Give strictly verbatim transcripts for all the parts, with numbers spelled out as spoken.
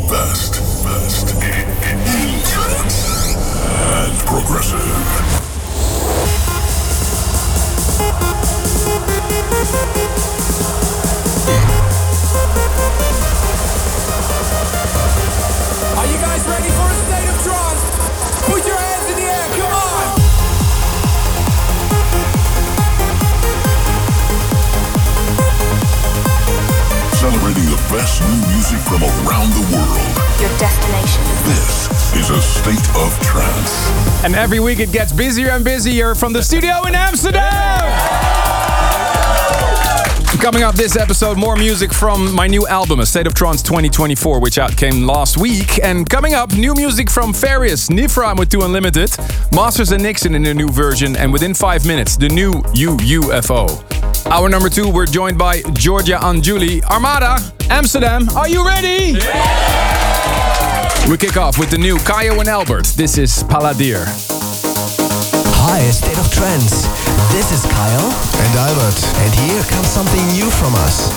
best, best in trance and progressive. Are you guys ready for a state of trance? Put your hands in the air, come on! Celebrating the best new music from around the world. Your destination. This is a state of trance. And every week it gets busier and busier from the studio in Amsterdam! Coming up this episode, more music from my new album, A State of Trance twenty twenty-four, which out came last week. And coming up, new music from Farius, Nifra with two Unlimited, Masters and Nixon in a new version, and within five minutes, the new U U F O. Hour number two, we're joined by Georgia Anjuli. Armada, Amsterdam, are you ready? Yeah! We kick off with the new Kayo and Albert. This is Paladir. Hi, A State of Trance. This is Kyle and Albert, and here comes something new from us.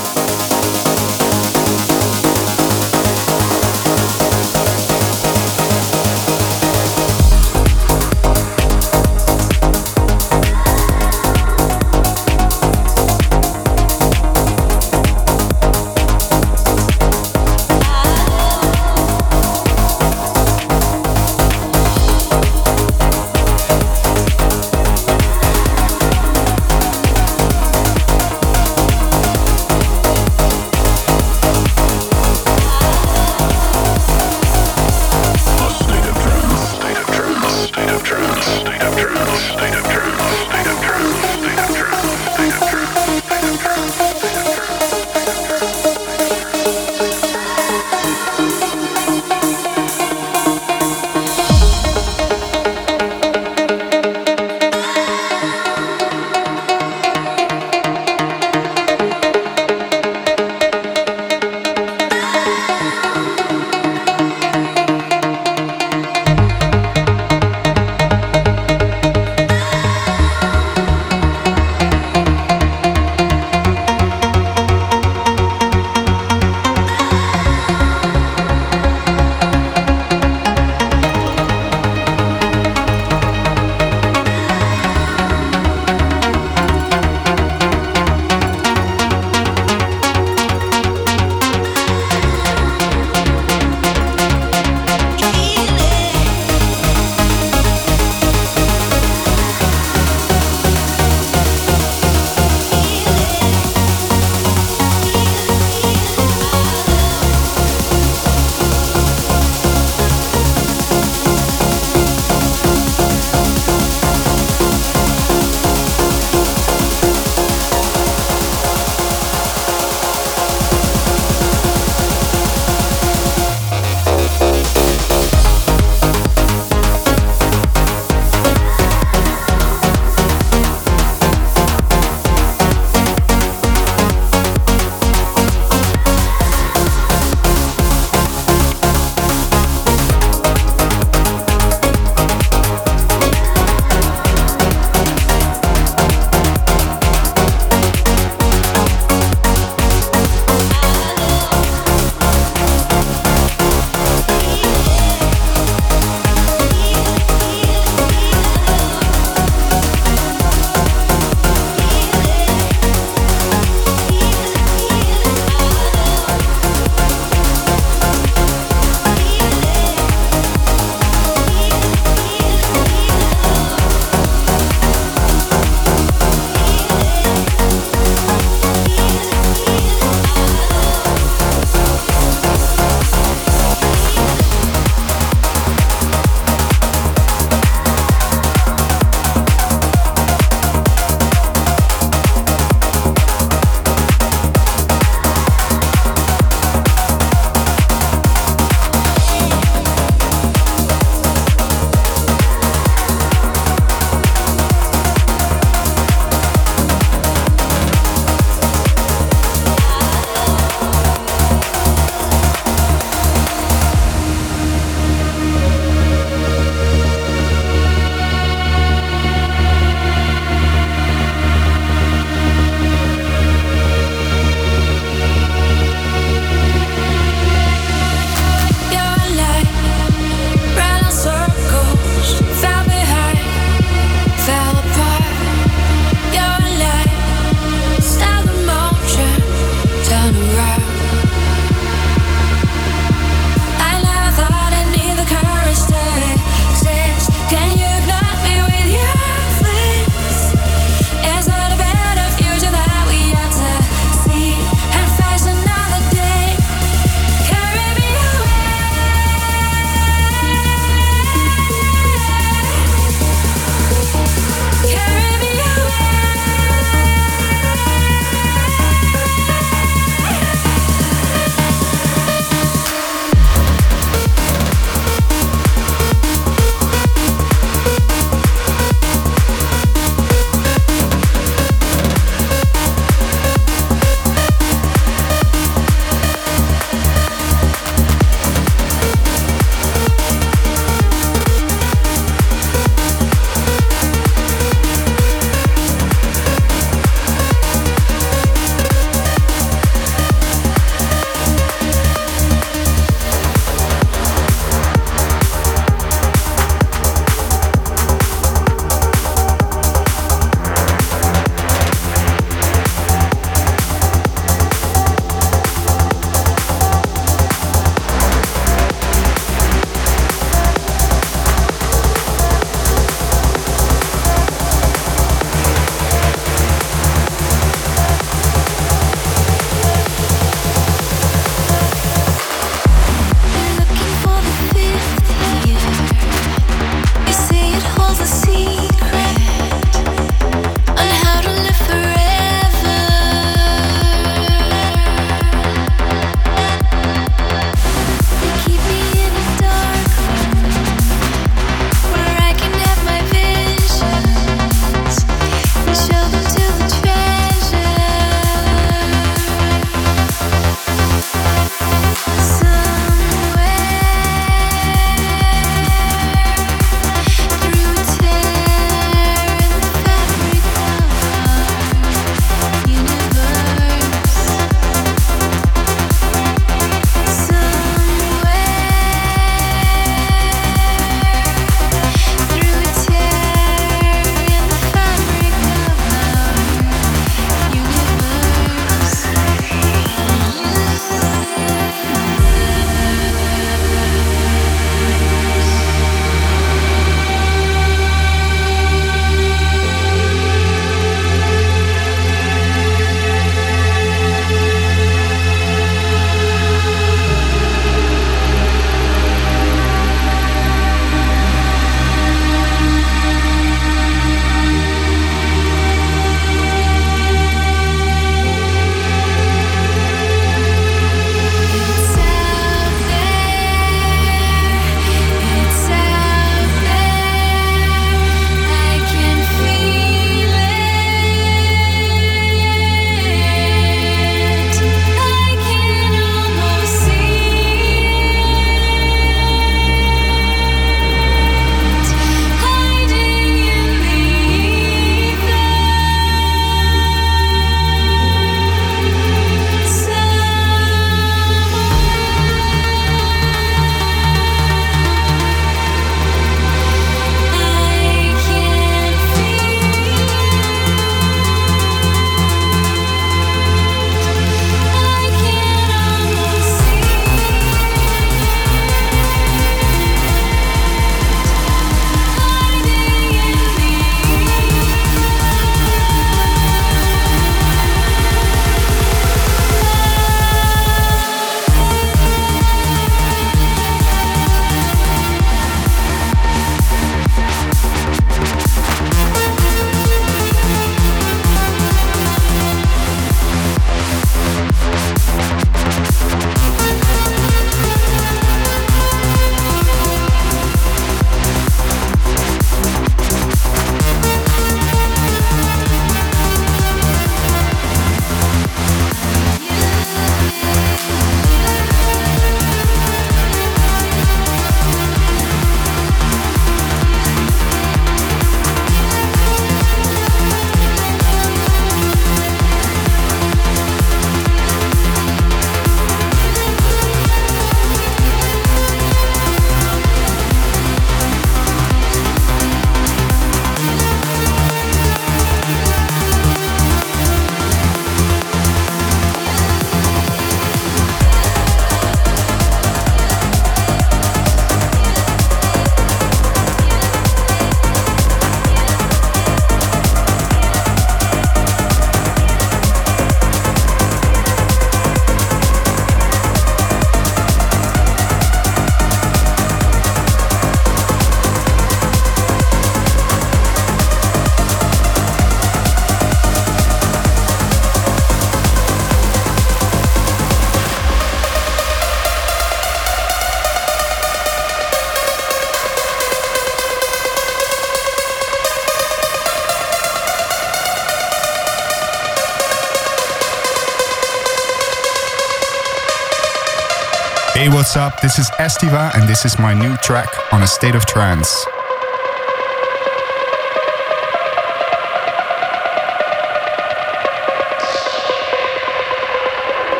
Hey, what's up? This is Estiva and this is my new track on A State of Trance.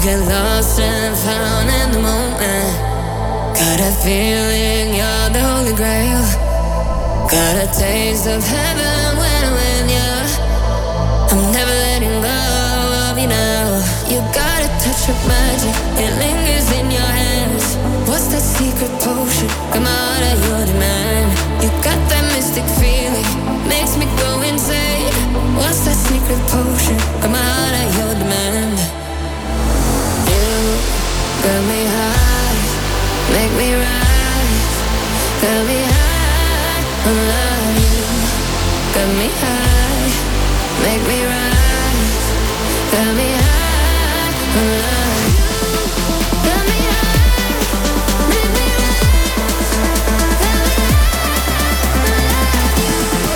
get lost and found in the moment. Got a feeling you're the holy grail. Got a taste of heaven when I'm with you. I'm never letting go of you now. You got a touch of magic, it lingers in your hands. What's that secret potion? Come out of your demand. You got that mystic feeling, makes me go insane. What's that secret potion? Come out of your demand. You got me high, make me rise. Got me high, I love you. Got me high, make me rise. Got me high, I love you. Got me high, make me rise. Got me high, I love you.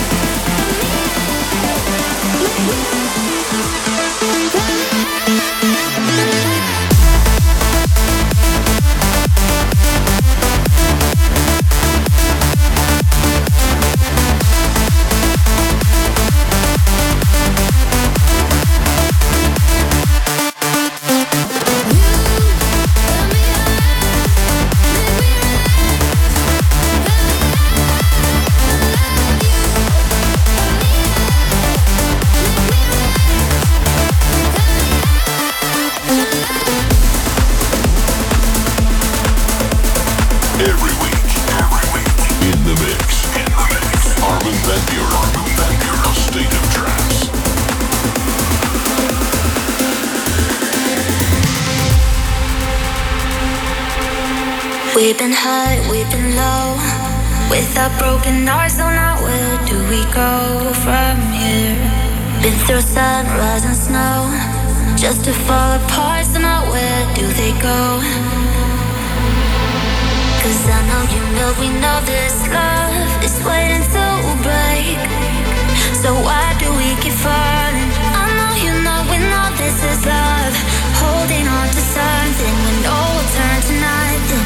Every week, every week, in the mix, in the mix. Armin van Buuren, Armin van Buuren, A State of Trance. We've been high, we've been low. With our broken hearts, so now where do we go from here? Been through sunrise and snow, just to fall apart, so now where do they go? Cause I know you know we know this love is waiting to break. So why do we keep falling? I know you know we know this is love, holding on to something when all will turn to nothing.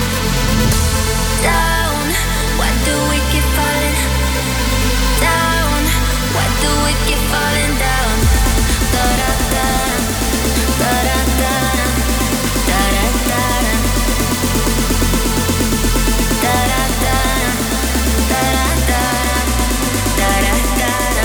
Down, why do we keep falling? Down, why do we keep falling down? Da da da, da da da, da da da. Da da da, da da da, da da da.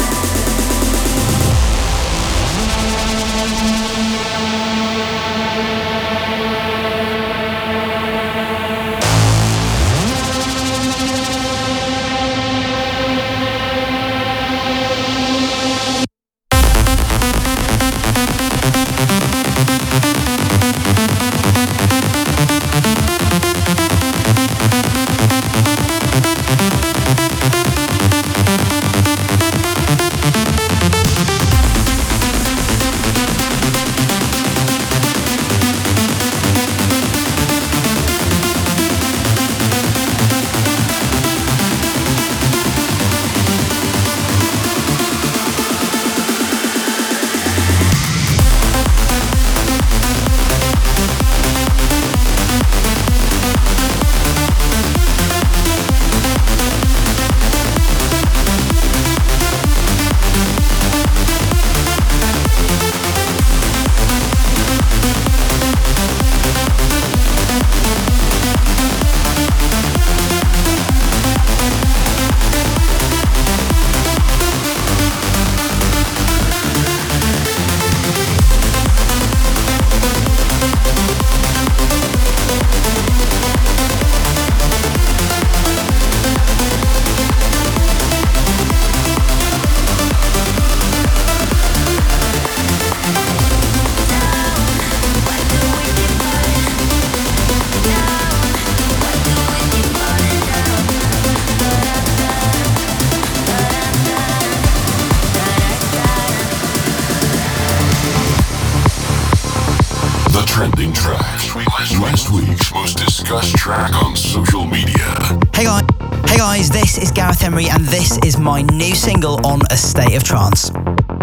Trending tracks. Last week's most discussed track on social media. Hey guys, hey guys, this is Gareth Emery and this is my new single on A State of Trance.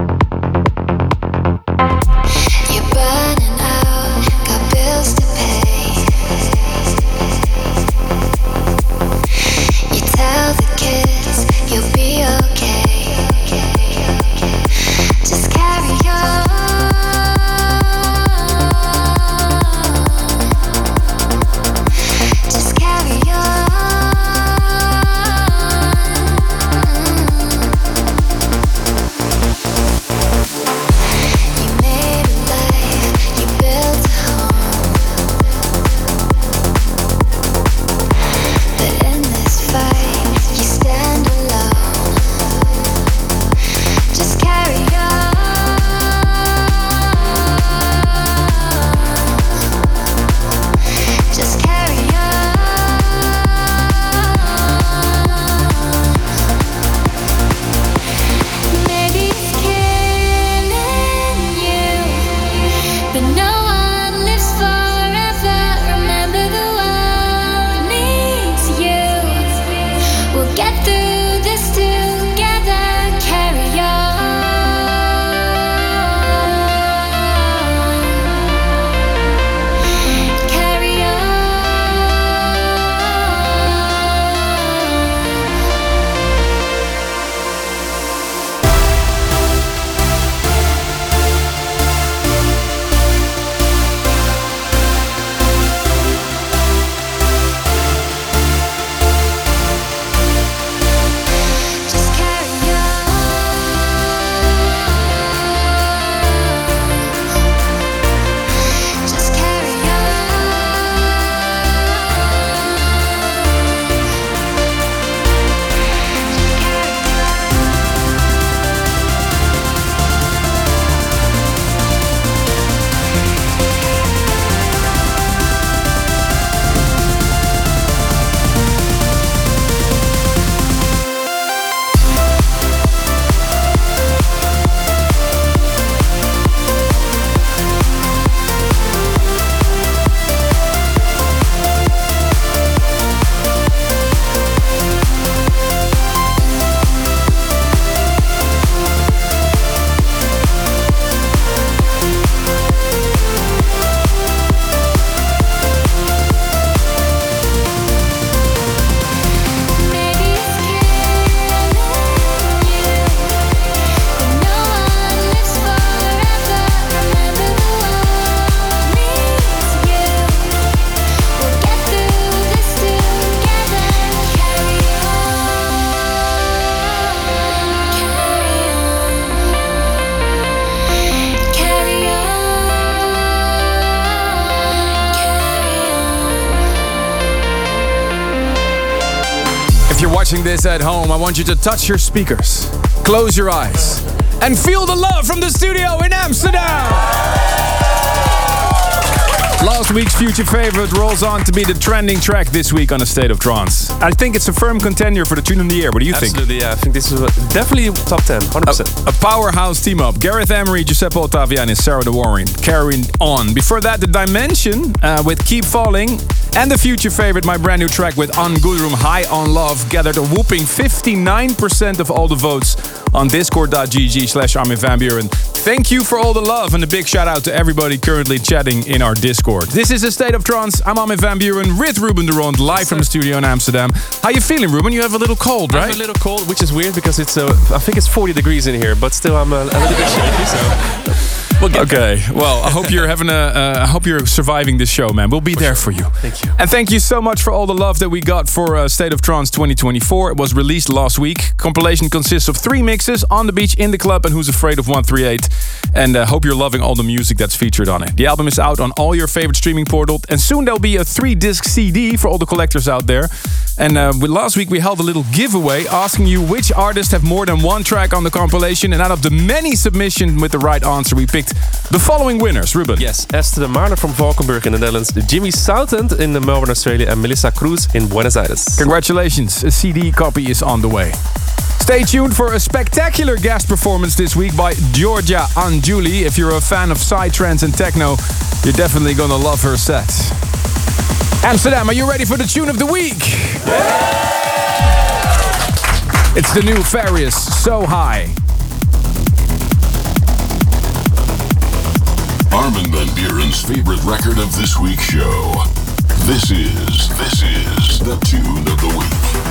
You're burning out, got bills to pay. You tell the kids you'll be okay. Just carry on. If you're watching this at home, I want you to touch your speakers, close your eyes, and feel the love from the studio in Amsterdam. Last week's future favorite rolls on to be the trending track this week on A State of Trance. I think it's a firm contender for the Tune of the Year. What do you Absolutely, think? Absolutely, yeah. I think this is definitely top ten, one hundred percent. A, a powerhouse team up. Gareth Emery, Giuseppe Ottaviani, Sarah De Warren carrying on. Before that, The Dimension uh, with Keep Falling. And the future favorite, my brand new track with An Gudrum, High on Love, gathered a whopping fifty-nine percent of all the votes on discord.gg slash Armin van Buuren. Thank you for all the love and a big shout out to everybody currently chatting in our Discord. This is A State of Trance. I'm Armin van Buuren with Ruben de Ronde, live yes, from the studio in Amsterdam. How you feeling, Ruben? You have a little cold, right? I have a little cold, which is weird because it's uh, I think it's forty degrees in here, but still I'm a, a little bit shaky, so... We'll okay, well, I hope you're having a. Uh, I hope you're surviving this show, man. We'll be for there sure. for you. Thank you, and thank you so much for all the love that we got for uh, State of Trance twenty twenty-four. It was released last week. Compilation consists of three mixes: On the Beach, In the Club, and Who's Afraid of one thirty-eight. And I uh, hope you're loving all the music that's featured on it. The album is out on all your favorite streaming portals, and soon there'll be a three-disc C D for all the collectors out there. And uh, last week we held a little giveaway asking you which artists have more than one track on the compilation. And out of the many submissions with the right answer, we picked the following winners. Ruben. Yes, Esther de Marne from Valkenburg in the Netherlands, Jimmy Southend in Melbourne, Australia, and Melissa Cruz in Buenos Aires. Congratulations, a C D copy is on the way. Stay tuned for a spectacular guest performance this week by Georgia Anjuli. If you're a fan of psytrance and techno, you're definitely gonna love her set. Amsterdam, are you ready for the tune of the week? Yeah! It's the new Farius, So High. Armin van Buuren's favorite record of this week's show. This is, this is the Tune of the Week.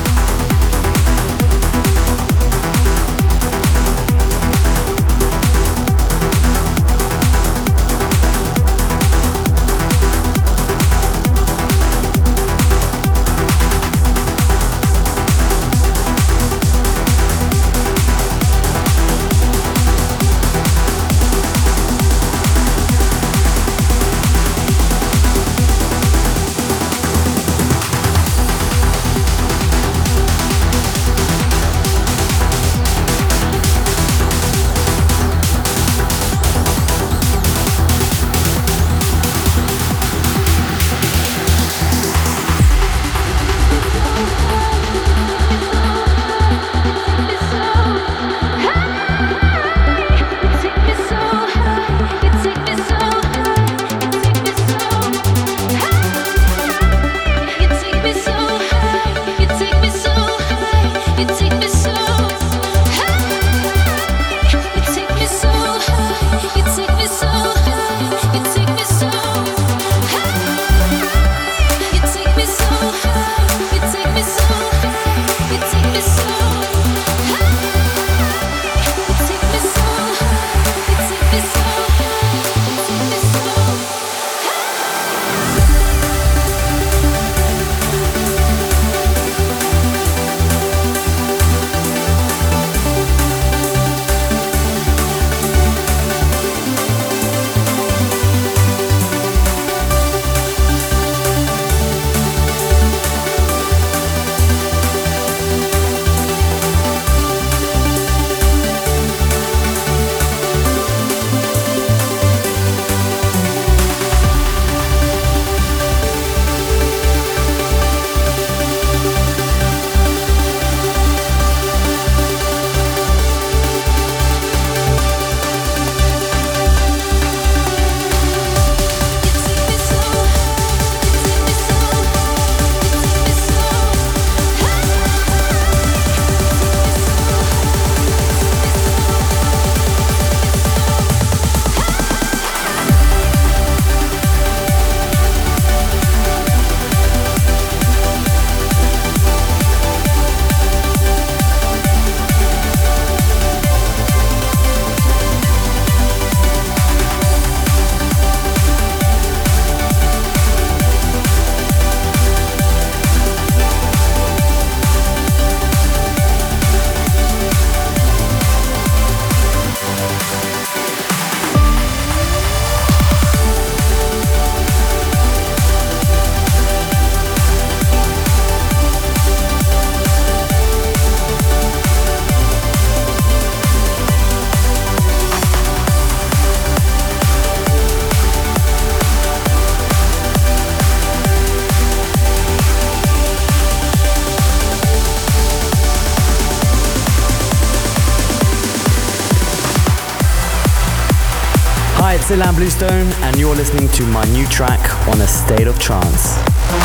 Dylan Bluestone, and you're listening to my new track on A State of Trance.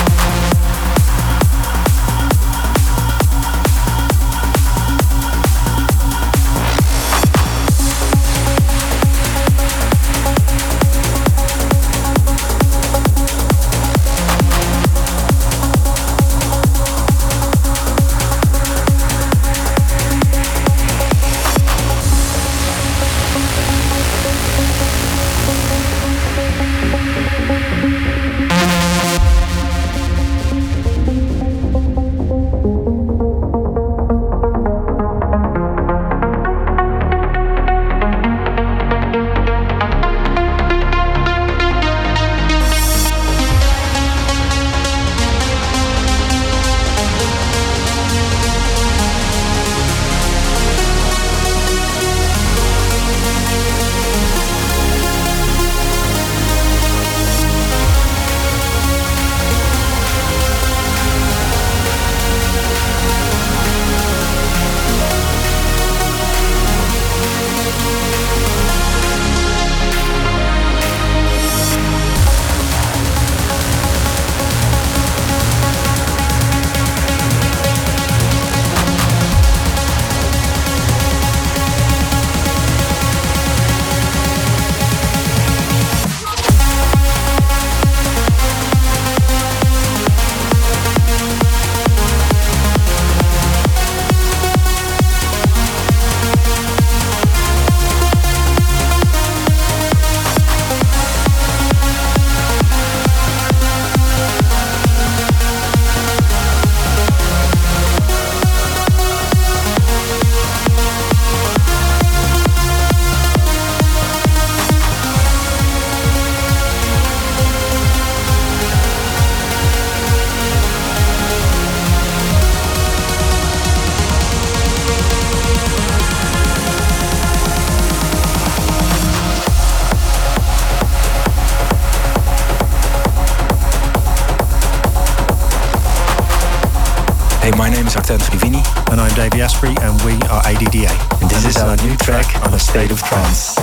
Hey, my name is Arten Frivini. And I'm Davey Asprey, and we are A D D A. And this, and this is our new track on A State of Trance.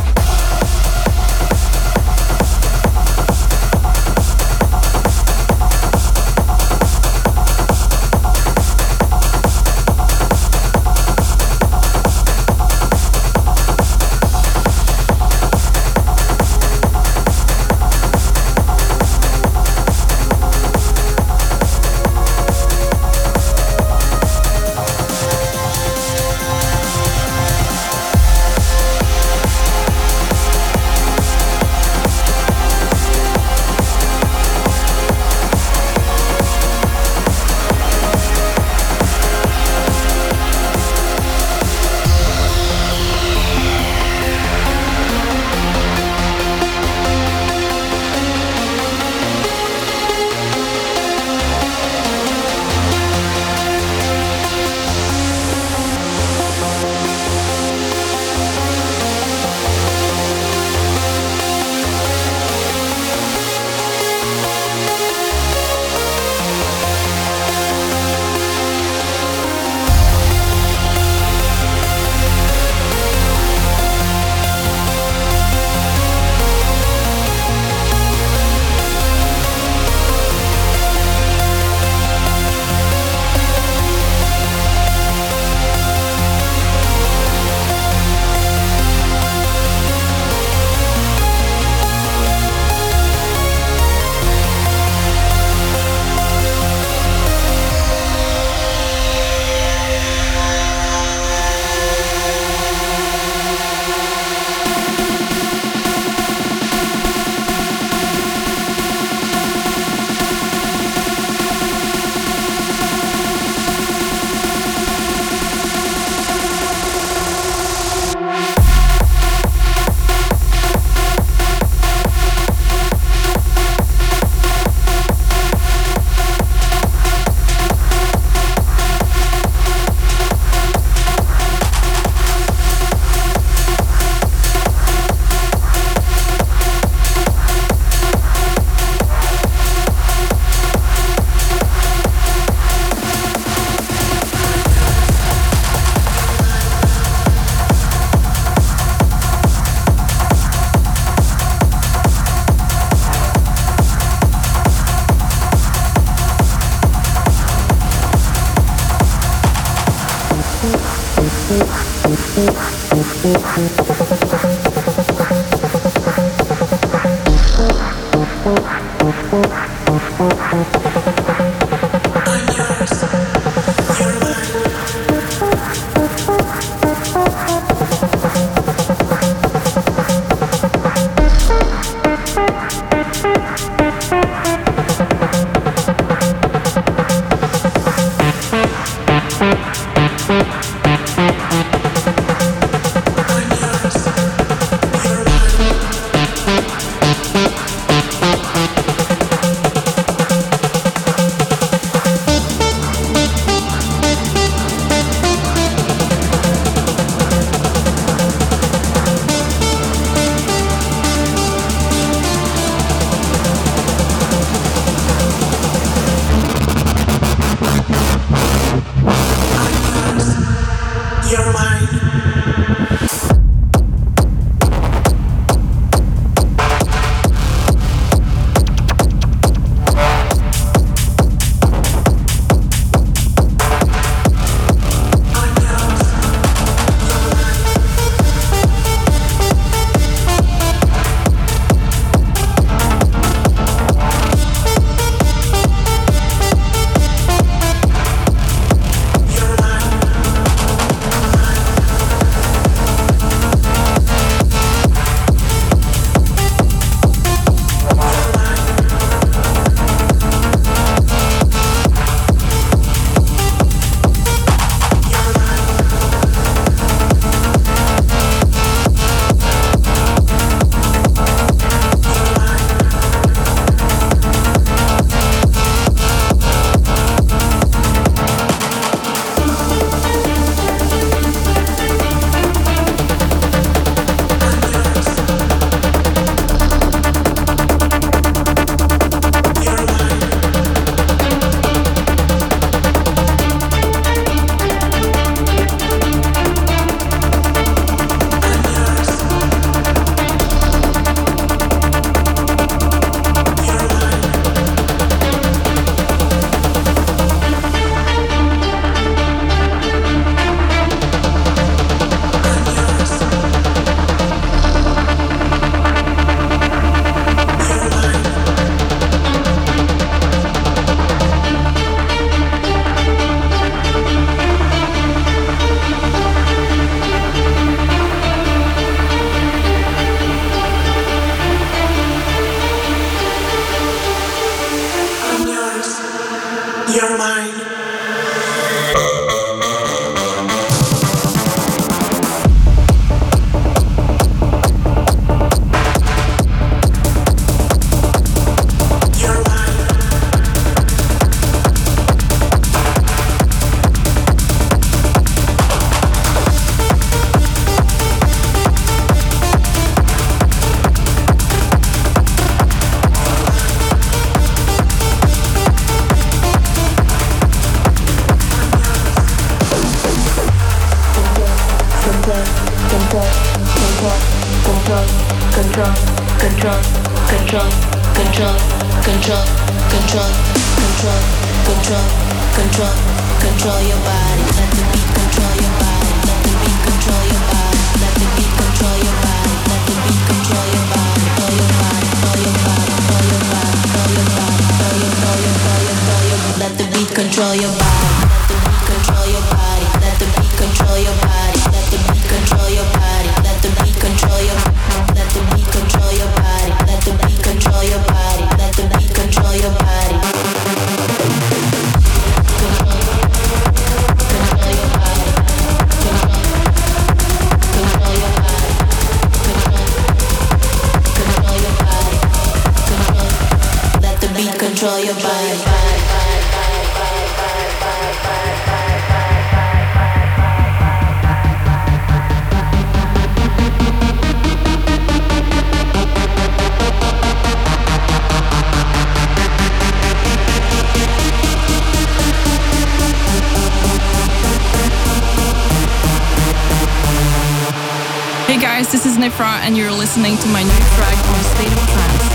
This is Nifra and you're listening to my new track on State of Trance.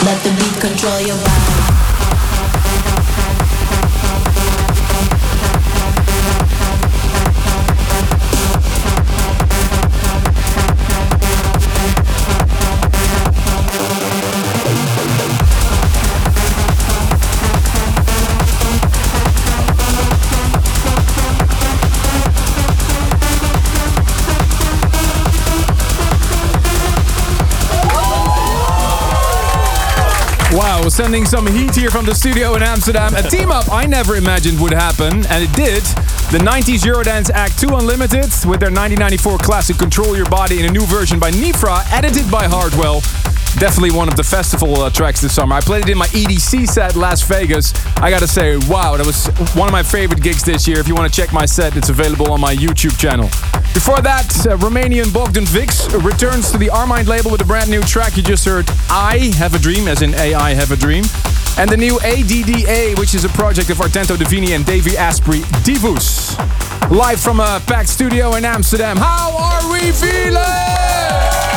let the beat control your body. Wow, sending some heat here from the studio in Amsterdam. A team up I never imagined would happen, and it did. The nineties Eurodance act Two Unlimited with their nineteen ninety-four classic Control Your Body in a new version by Nifra, edited by Hardwell. Definitely one of the festival uh, tracks this summer. I played it in my E D C set Las Vegas. I gotta say, wow, that was one of my favorite gigs this year. If you want to check my set, it's available on my YouTube channel. Before that, uh, Romanian Bogdan Vix returns to the Armind label with a brand new track. You just heard I Have a Dream, as in A I Have a Dream. And the new A D D A, which is a project of Artento Divini and Davey Asprey, Divus. Live from a packed studio in Amsterdam. How are we feeling?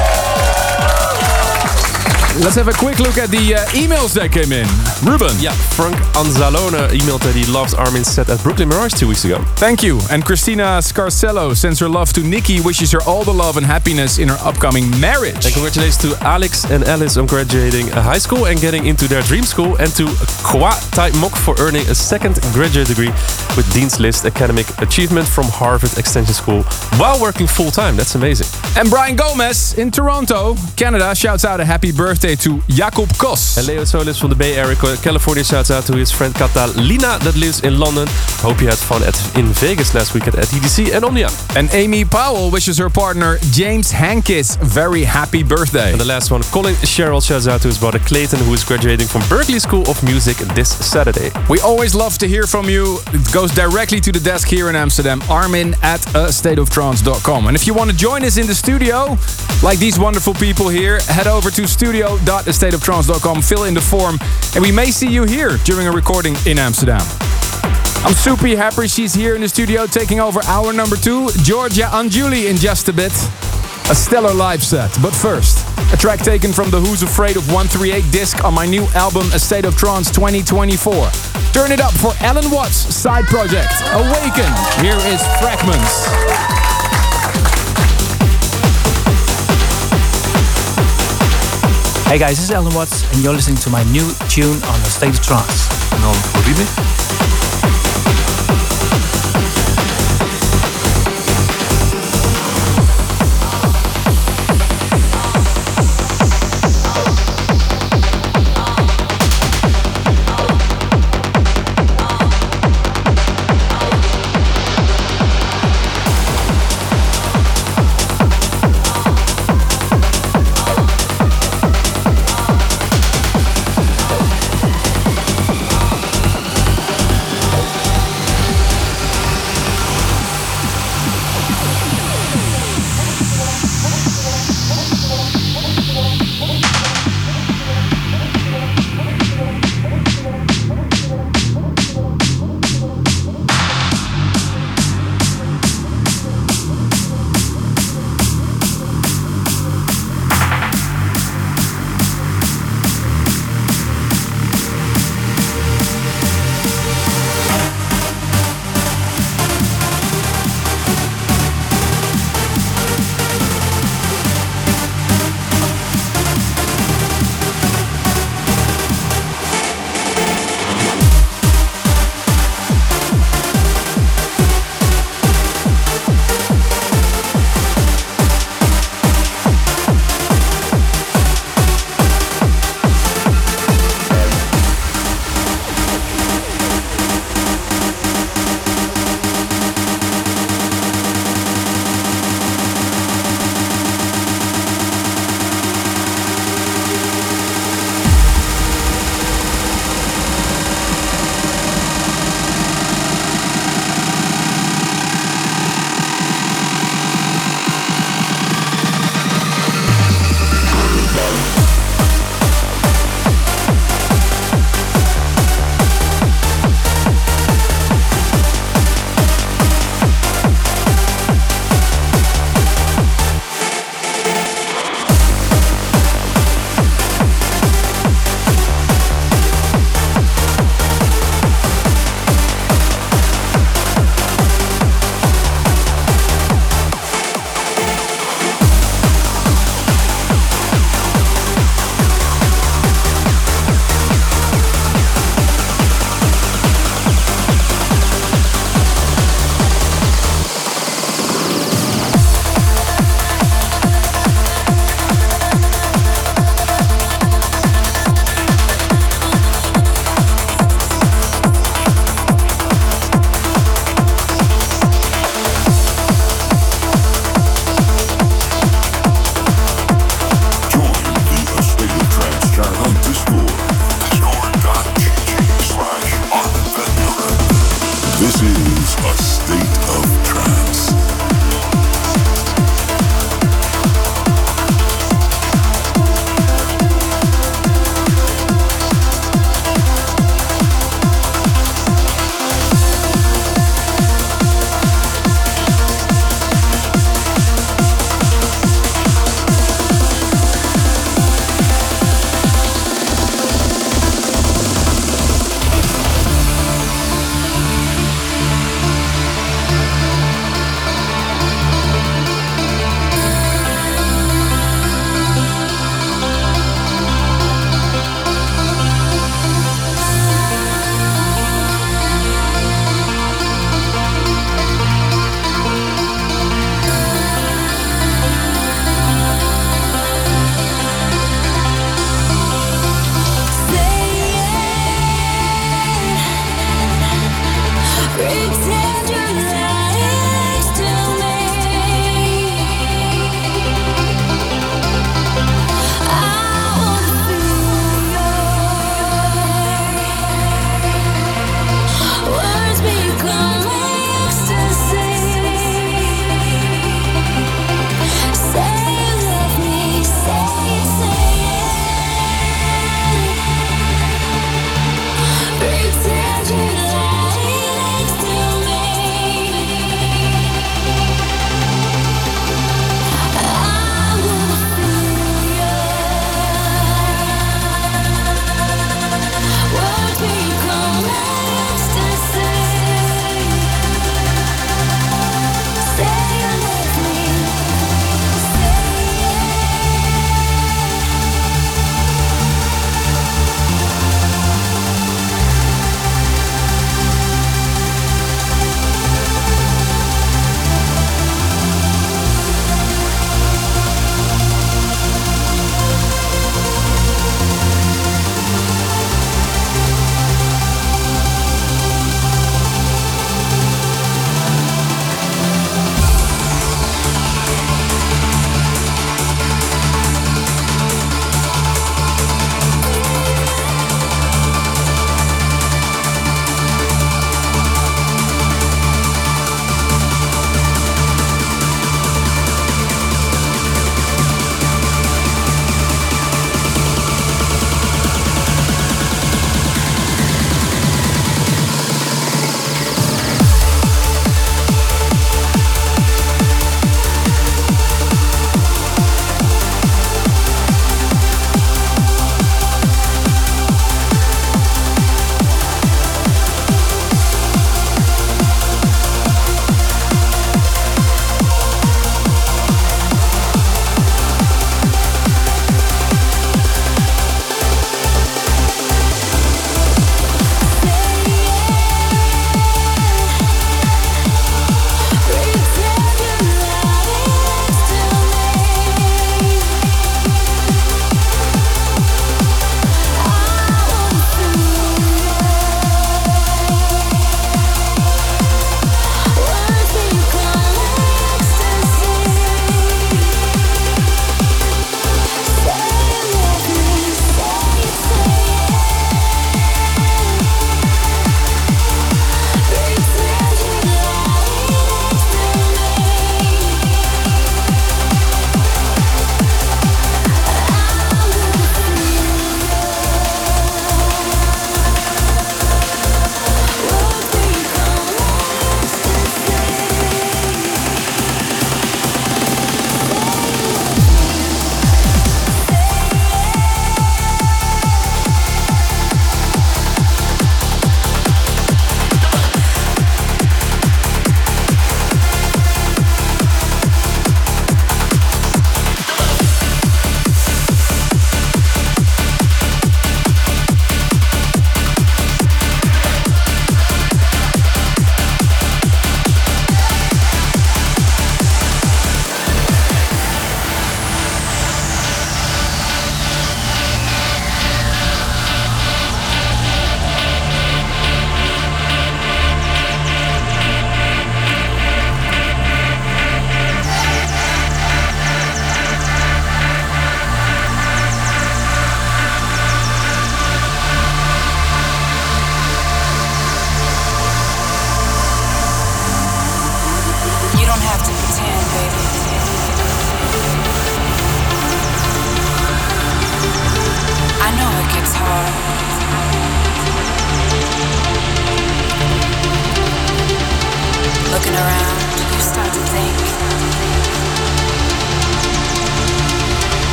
Let's have a quick look at the uh, emails that came in. Ruben. Yeah, Frank Anzalone emailed that he loves Armin's set at Brooklyn Mirage two weeks ago. Thank you. And Christina Scarcello sends her love to Nikki, wishes her all the love and happiness in her upcoming marriage. And congratulations to Alex and Alice on graduating high school and getting into their dream school, and to Kwa Tai Mok for earning a second graduate degree with Dean's List Academic Achievement from Harvard Extension School while working full-time. That's amazing. And Brian Gomez in Toronto, Canada, shouts out a happy birthday to Jacob Kos. And Leo Solis from the Bay Area, California, shouts out to his friend Catalina that lives in London. Hope you had fun at in Vegas last weekend at E D C and Omnia. And Amy Powell wishes her partner James Hankis very happy birthday. And the last one, Colin Sherrill, shouts out to his brother Clayton, who is graduating from Berklee School of Music this Saturday. We always love to hear from you. It goes directly to the desk here in Amsterdam, armin at a state of trance dot com. And if you want to join us in the studio, like these wonderful people here, head over to studio dot a state of trance dot com, fill in the form, and we may see you here during a recording in Amsterdam. I'm super happy she's here in the studio taking over hour number two. Georgia Anjuli in just a bit. A stellar live set. But first, a track taken from the Who's Afraid of one thirty-eight disc on my new album A State of Trance twenty twenty-four. Turn it up for Alan Watts' side project, Awaken. Here is Fragments. Hey guys, this is Alan Watts, and you're listening to my new tune on A State of Trance. Non volumi.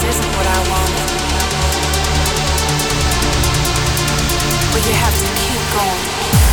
this isn't what I wanted. But you have to keep going.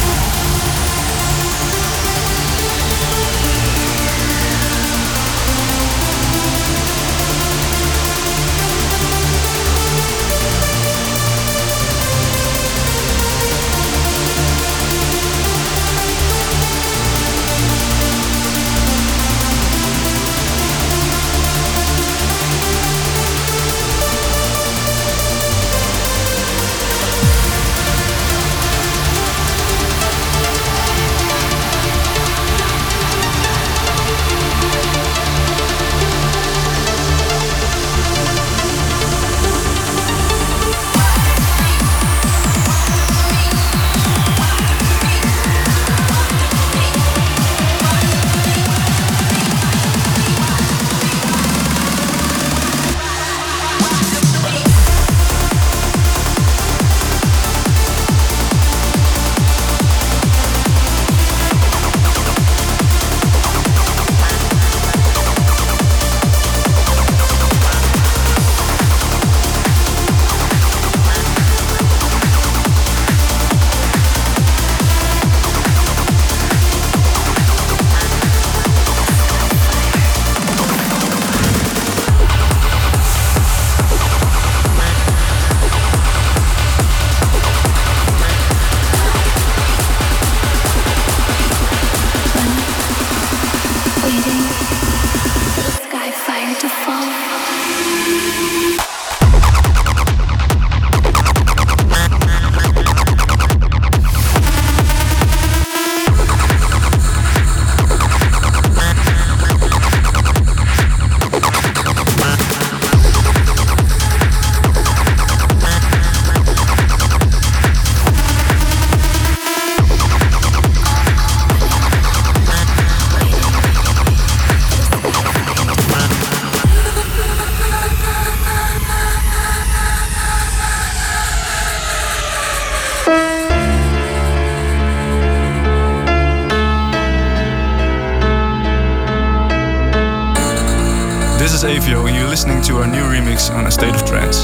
This is Avio and you're listening to our new remix on A State of Trance.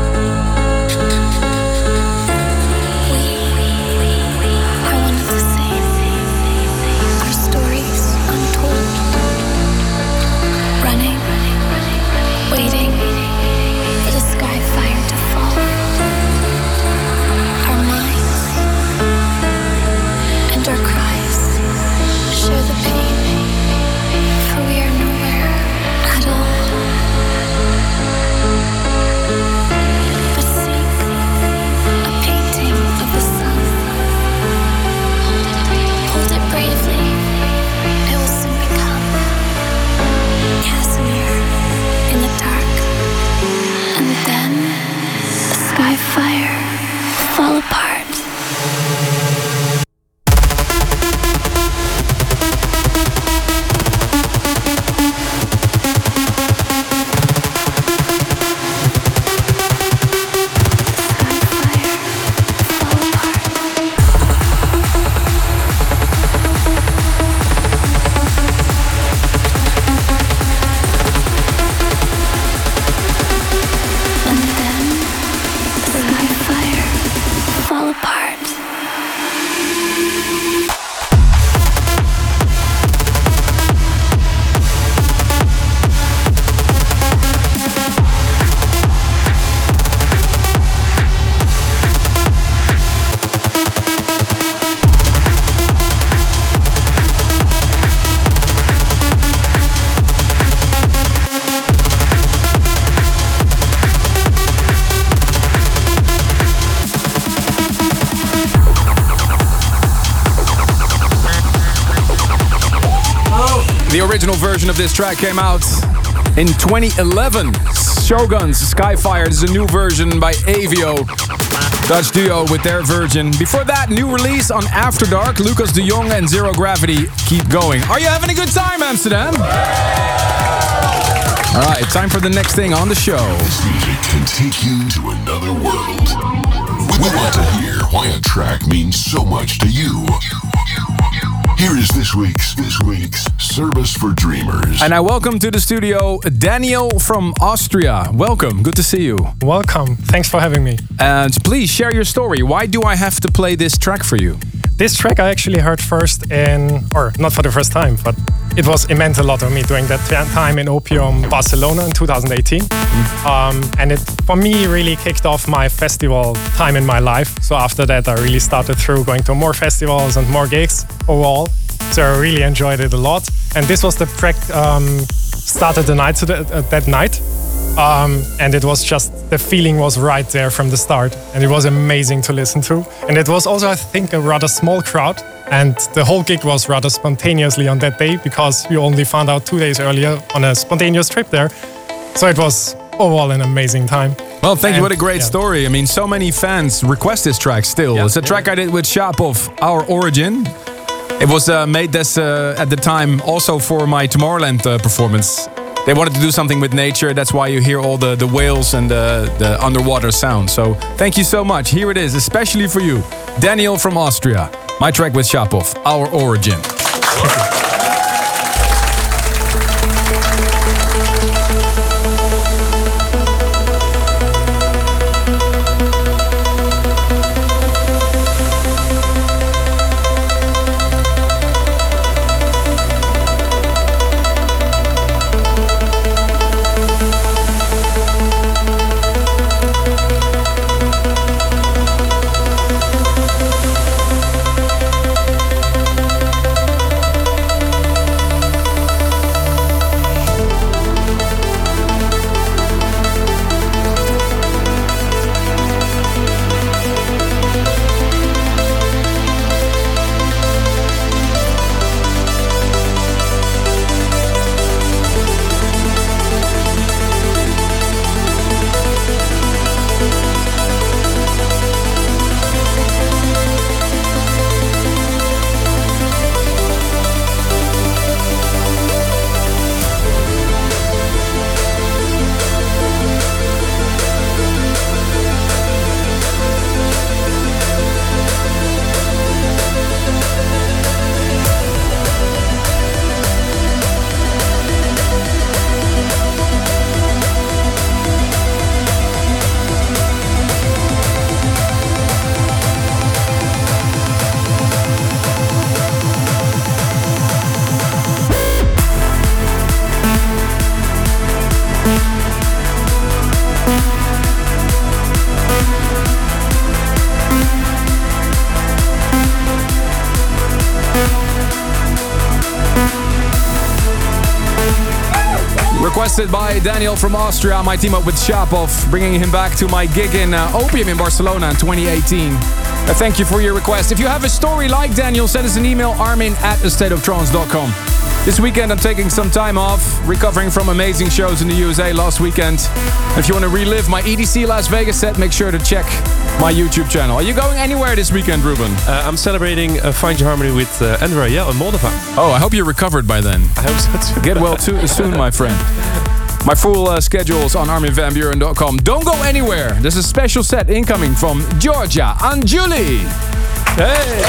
The original version of this track came out in twenty eleven. Shogun's Skyfire. This is a new version by Avio, Dutch duo with their version. Before that, new release on After Dark, Lucas de Jong and Zero Gravity, Keep Going. Are you having a good time, Amsterdam? All right, time for the next thing on the show. This music can take you to another world. We want to hear why a track means so much to you. Here is this week's this week's Service for Dreamers. And I welcome to the studio Daniel from Austria. Welcome, good to see you. Welcome, thanks for having me. And please share your story. Why do I have to play this track for you? This track I actually heard first in, or not for the first time, but it was, it meant a lot to me during that time in Opium, Barcelona in two thousand eighteen. Mm. Um, and it, for me, really kicked off my festival time in my life. So after that, I really started through going to more festivals and more gigs overall. So I really enjoyed it a lot. And this was the track, um, started the night, so that, uh, that night. Um, and it was just, the feeling was right there from the start. And it was amazing to listen to. And it was also, I think, a rather small crowd. And the whole gig was rather spontaneously on that day because we only found out two days earlier on a spontaneous trip there. So it was overall an amazing time. Well, thank and, you. What a great yeah. story. I mean, so many fans request this track still. Yeah. It's a track I did with Shapov, Our Origin. It was uh, made this uh, at the time also for my Tomorrowland uh, performance. They wanted to do something with nature. That's why you hear all the, the whales and the, the underwater sound. So thank you so much. Here it is, especially for you. Daniel from Austria. My track with Shapov, Our Origin. Requested by Daniel from Austria, my team up with Shapov, bringing him back to my gig in uh, Opium in Barcelona in twenty eighteen. Uh, thank you for your request. If you have a story like Daniel, send us an email, armin at a state of trance dot com. This weekend I'm taking some time off, recovering from amazing shows in the U S A last weekend. If you want to relive my E D C Las Vegas set, make sure to check my YouTube channel. Are you going anywhere this weekend, Ruben? Uh, I'm celebrating uh, Find Your Harmony with uh, Andrea yeah, in Moldova. Oh, I hope you're recovered by then. I hope so too. Get well too, soon, my friend. My full uh, schedule's on armin van buuren dot com. Don't go anywhere. There's a special set incoming from Giorgia Angiuli. Hey!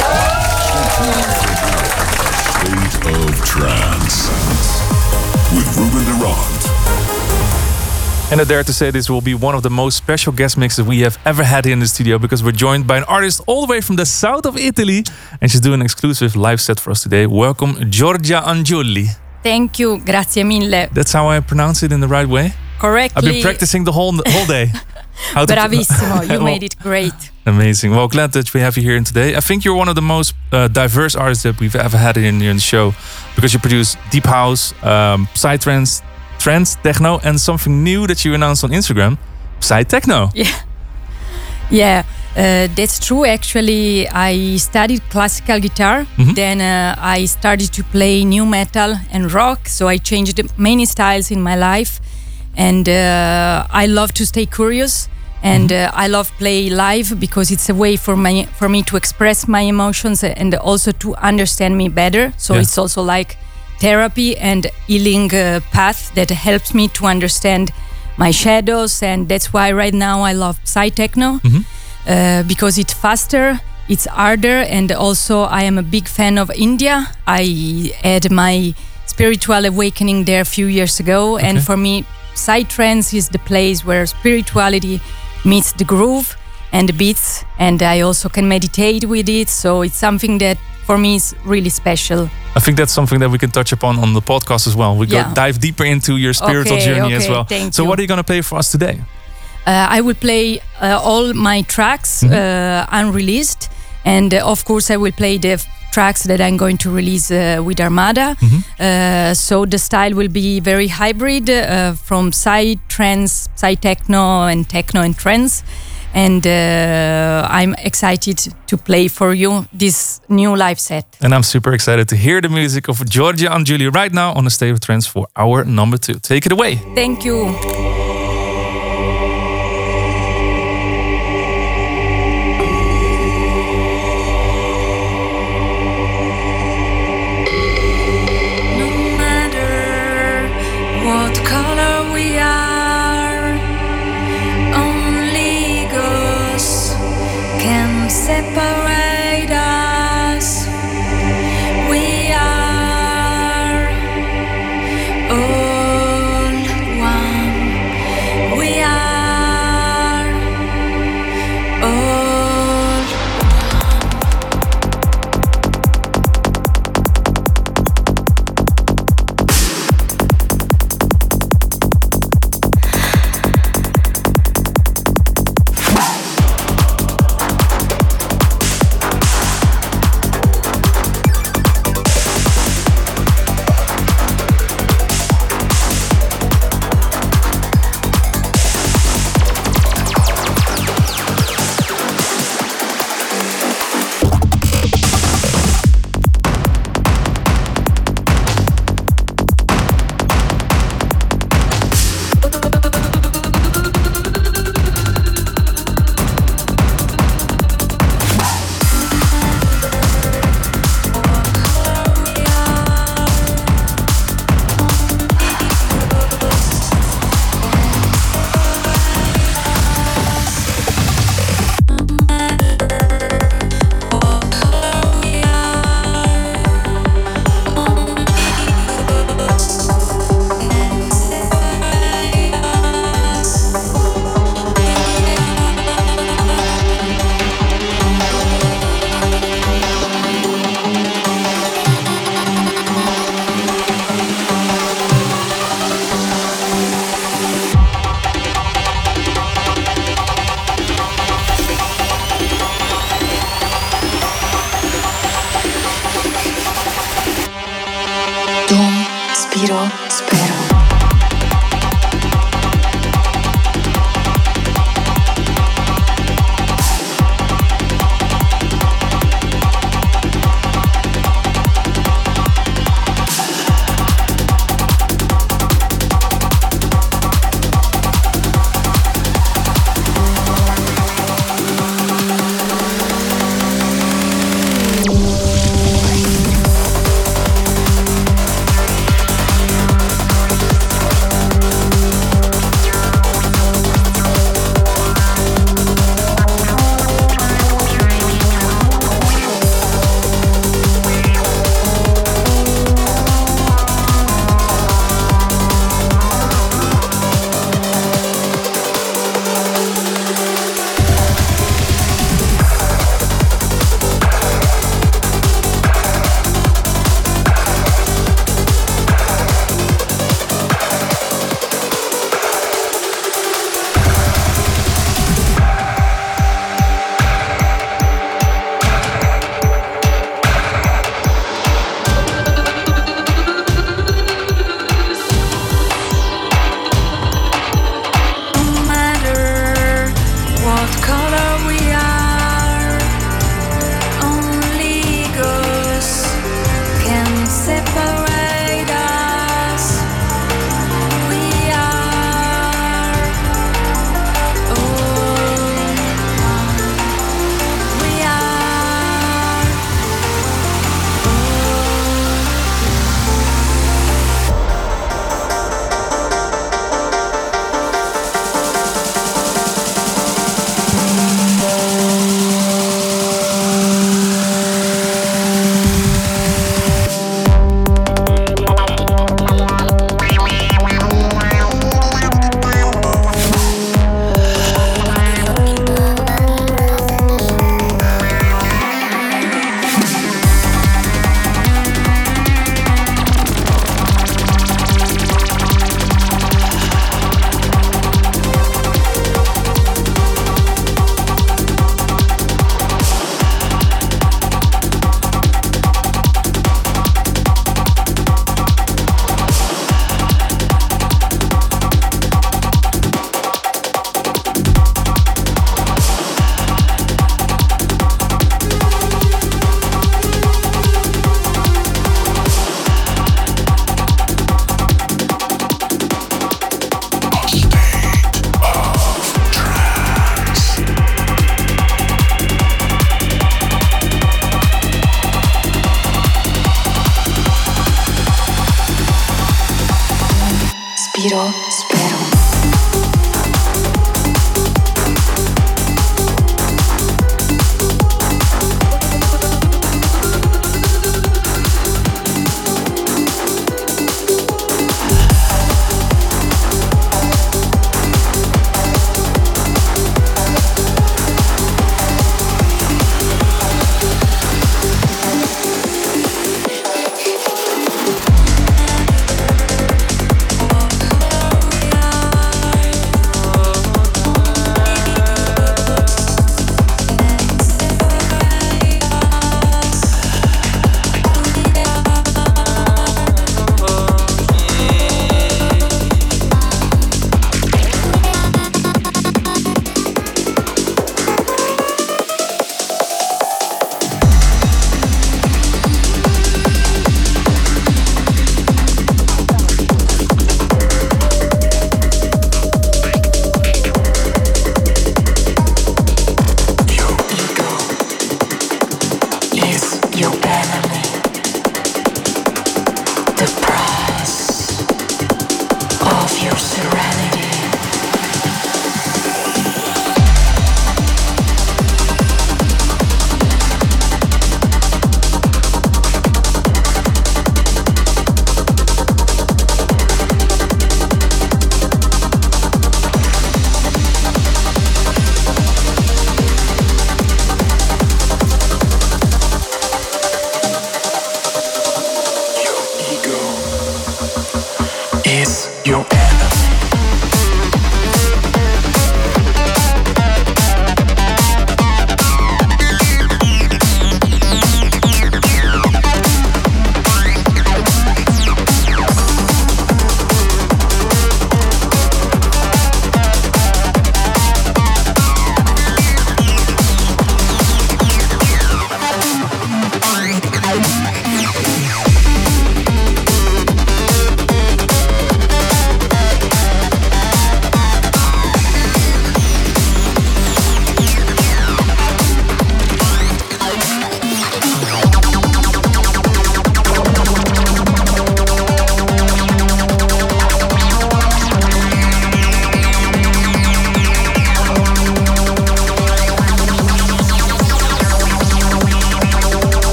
State of Trance with Ruben de Ronde. And I dare to say this will be one of the most special guest mixes we have ever had here in the studio, because we're joined by an artist all the way from the south of Italy, and she's doing an exclusive live set for us today. Welcome, Giorgia Angiuli. Thank you, grazie mille. That's how I pronounce it in the right way? Correctly. I've been practicing the whole whole day. How Bravissimo, you made it great. Amazing. Well, glad that we have you here today. I think you're one of the most uh, diverse artists that we've ever had in, in the show, because you produce deep house, um, psytrance, trance, techno, and something new that you announced on Instagram, psy techno. Yeah, yeah, uh, that's true. Actually, I studied classical guitar. Mm-hmm. Then uh, I started to play new metal and rock. So I changed many styles in my life, and uh, I love to stay curious. And uh, I love play live because it's a way for my for me to express my emotions and also to understand me better. So yeah. It's also like therapy and healing uh, path that helps me to understand my shadows, and that's why right now I love psy techno. Mm-hmm. uh, because it's faster, it's harder. And also, I am a big fan of India. I had my spiritual awakening there a few years ago, okay. and for me, psytrance is the place where spirituality meets the groove and the beats, and I also can meditate with it. So it's something that for me is really special. I think that's something that we can touch upon on the podcast as well. We yeah. go dive deeper into your spiritual okay, journey okay, as well. Thank so you. what are you going to play for us today? Uh, I will play uh, all my tracks mm-hmm. uh, unreleased, and uh, of course I will play the f- tracks that I'm going to release uh, with Armada. Mm-hmm. Uh, so the style will be very hybrid uh, from psy trance, psy techno, and techno and trance. And uh, I'm excited to play for you this new live set. And I'm super excited to hear the music of Giorgia Angiuli right now on A State of Trance for hour number two. Take it away. Thank you. Separate us. We are all one.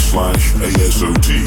slash A S O T.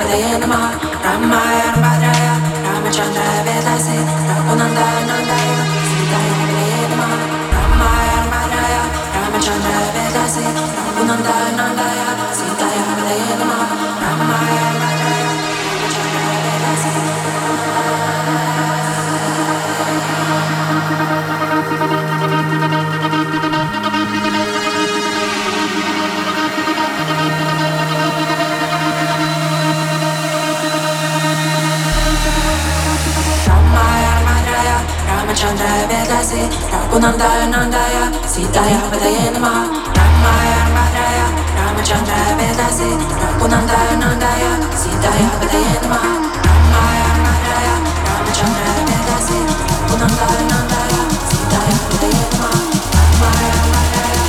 Hridaye Namah Ramaya Ramabhadraya Ramachandraya Vedase Raghunandaya Nandaya Sitaya Hridaye Namah Ramaya Ramabhadraya Ramachandraya Vedase Raghunandaya Nandaya Sitaya Hridaye Namah Ramaya Ramabhadraya Ramachandraya Vedase Ramachandraya Vedase Raghunandaya Nandaya Sitaya Hridaye Namah Ramaya Ramabhadraya Ramachandraya Vedase Raghunandaya Nandaya Sitaya Hridaye Namah Ramaya Ramabhadraya Ramachandraya Vedase Raghunandaya Nandaya Sitaya Hridaye Namah Ramaya Ramabhadraya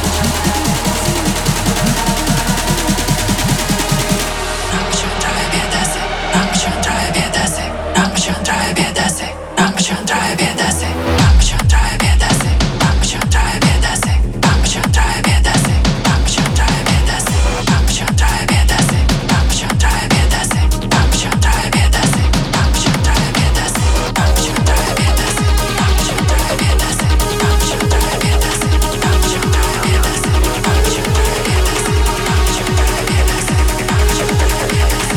Ramachandraya Vedase Ramachandraya Vedase Ramachandraya Vedase Ramachandraya Vedase Ramachandraya Vedase Ramachandraya Vedase Ramachandraya Vedase Ramachandraya Vedase Ramachandraya Vedase Ramachandraya Vedase Ramachandraya Vedase Ramachandraya Vedase Ramachandraya Vedase Ramachandraya Vedase Ramachandraya Vedase Ramachandraya Vedase Ramachandraya Vedase Ramachandraya Vedase Ramachandraya Vedase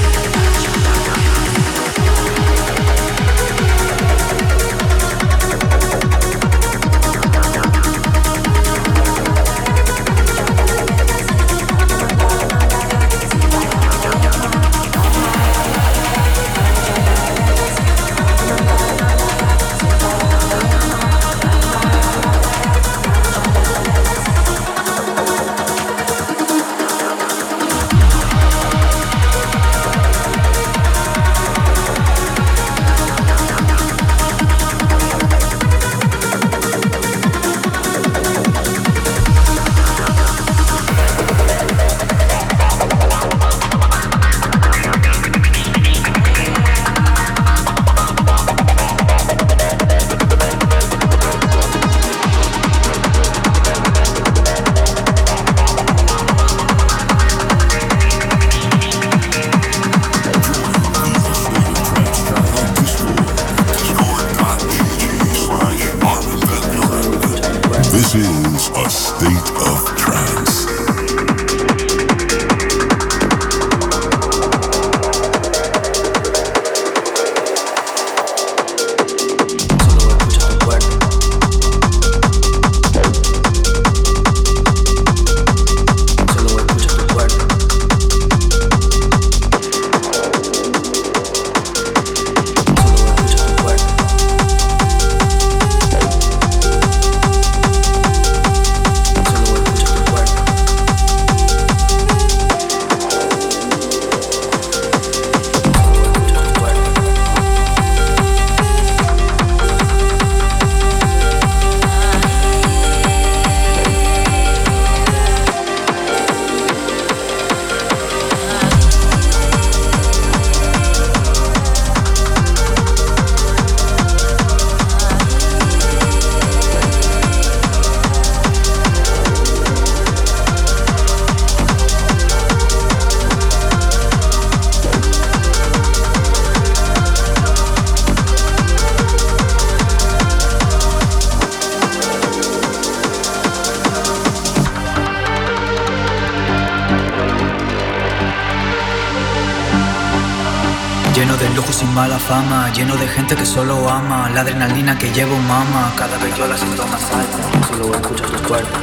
This is a state of trance. Lleno de lujo sin mala fama, lleno de gente que solo ama la adrenalina que llevo mama, cada vez yo la siento más alta. Solo escucho tu cuerpo,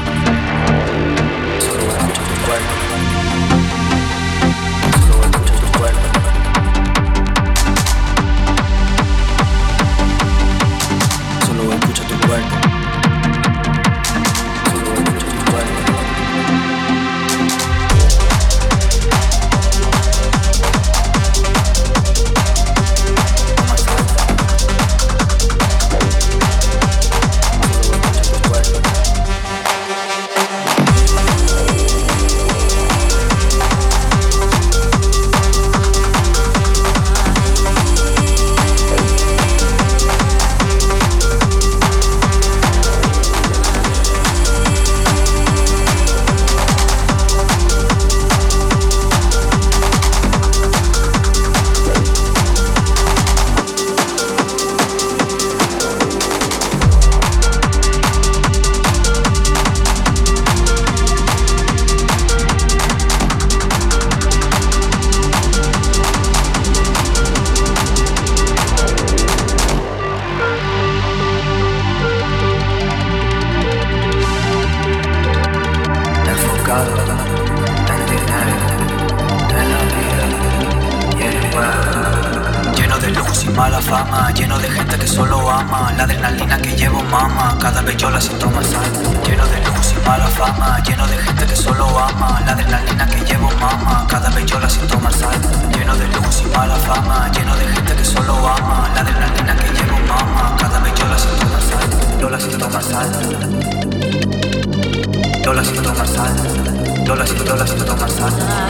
solo escucho tu cuerpo, solo escucho tu cuerpo, solo escucho tu cuerpo, solo escucho tu cuerpo. que solo ama la adrenalina que llevo, mama. Cada vez yo la siento más alta. Lleno de luz y mala fama. Lleno de gente que solo ama la adrenalina que llevo, mama. Cada vez yo la siento más alta. Lleno de luz y mala fama. Lleno de gente que solo ama la adrenalina que llevo, mama. Cada vez yo la siento más alta. Yo la siento más alta. Yo la siento más alta. Yo la siento, yo la siento más alta.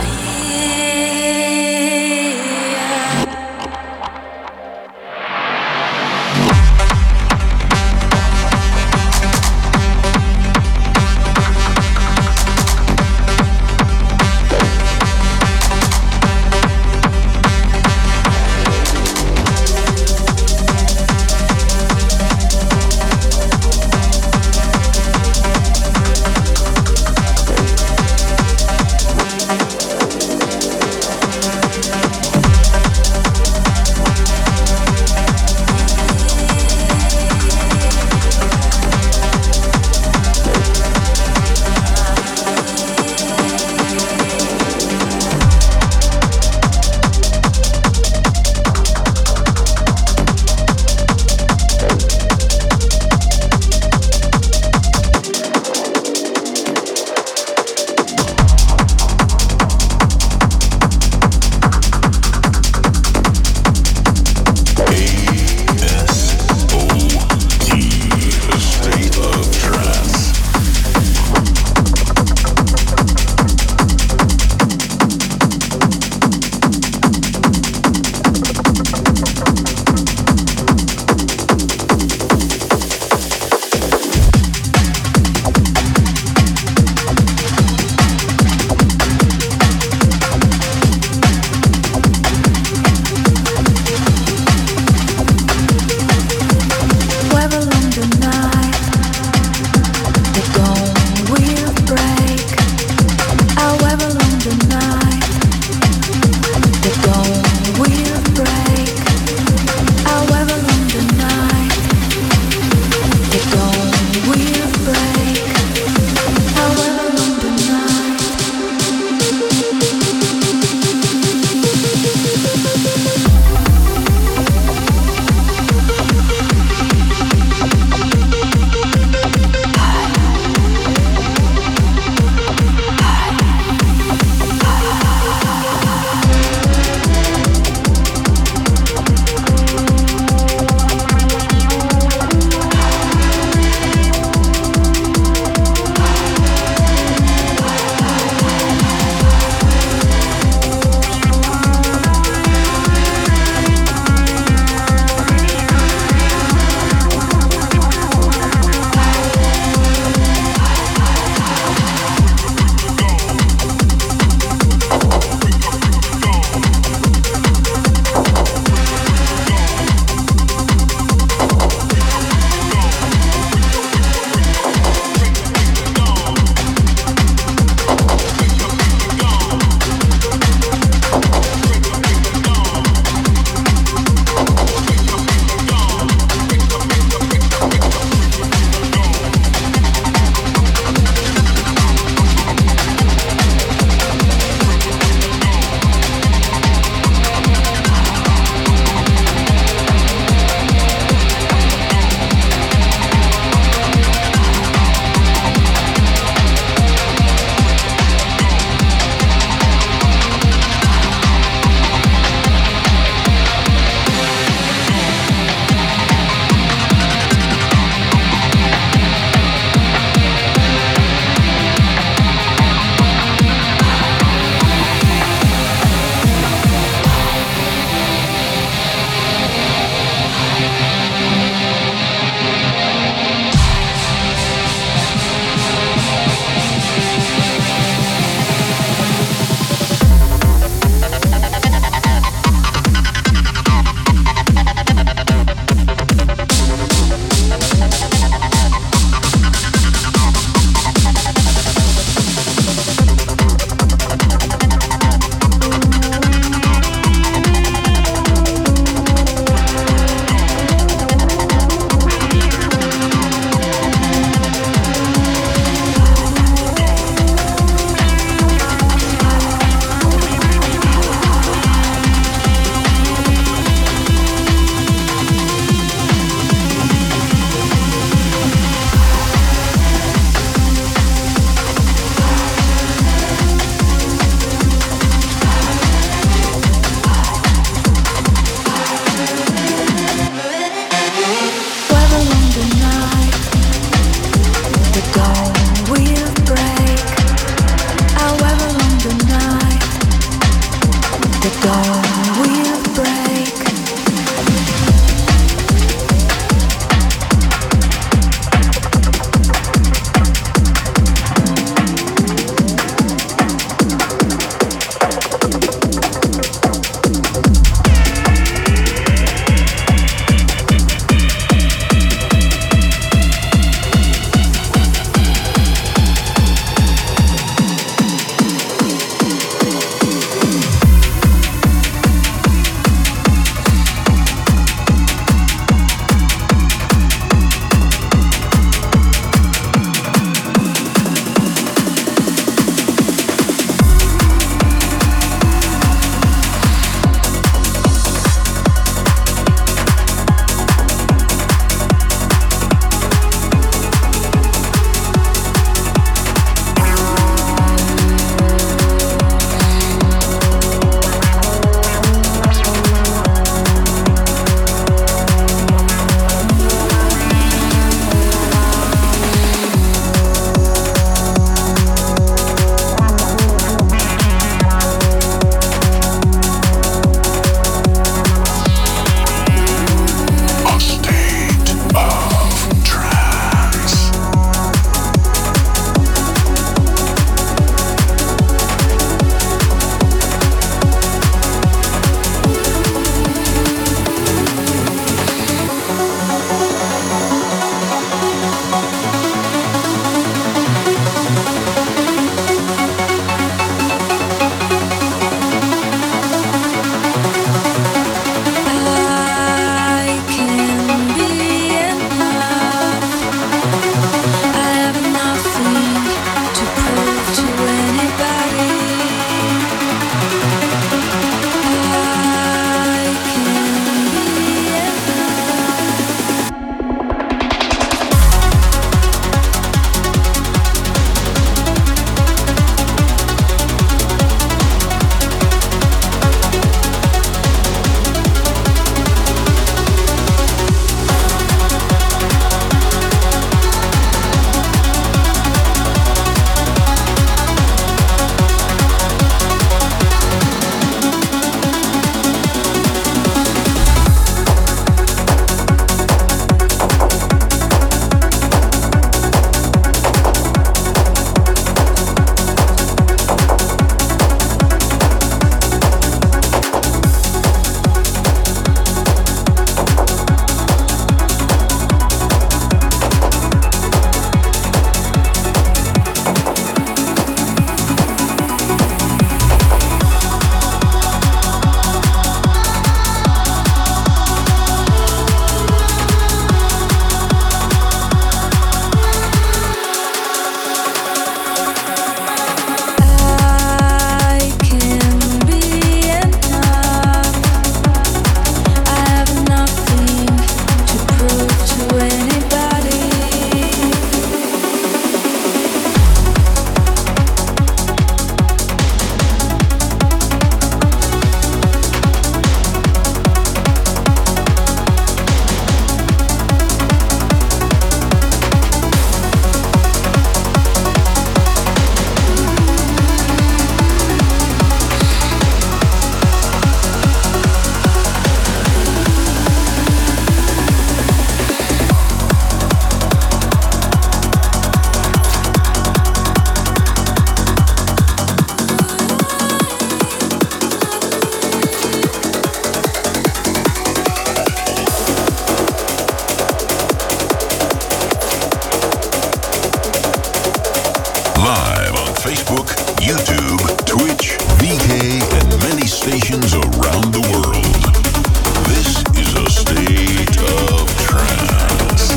Facebook, YouTube, Twitch, V K, and many stations around the world. This is a state of trance.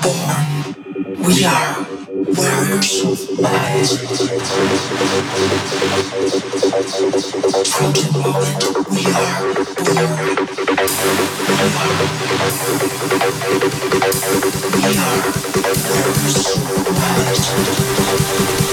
born. We are warriors of light. From the moment we are born, we are warriors of light.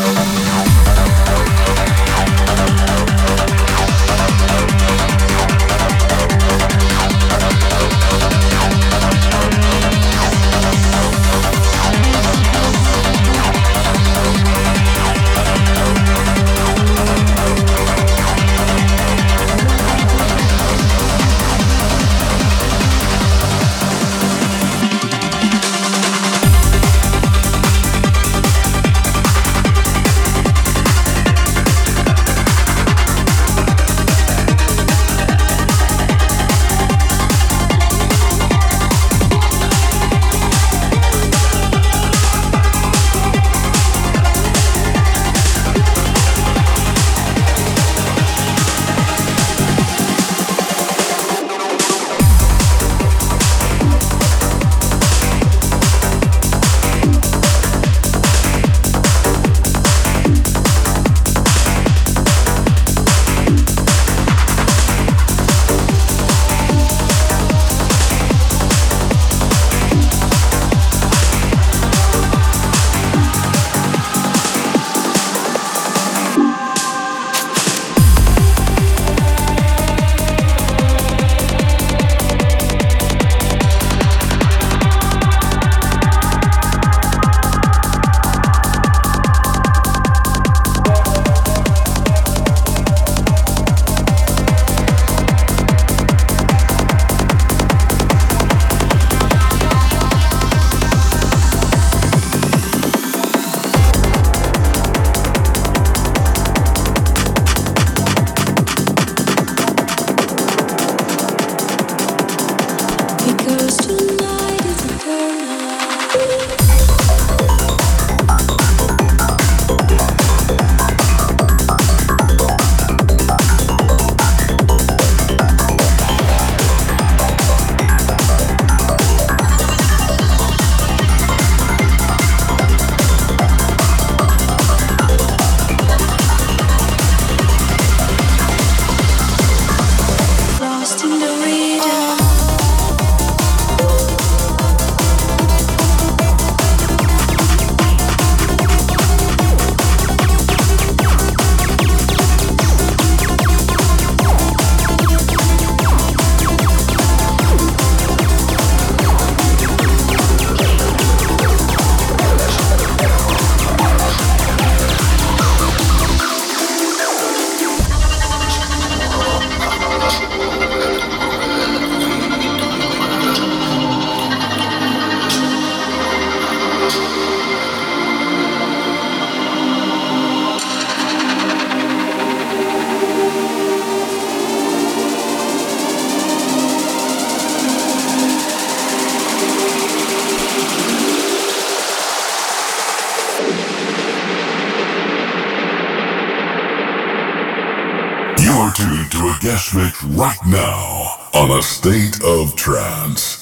You're tuned to a guest mix right now on A State of Trance.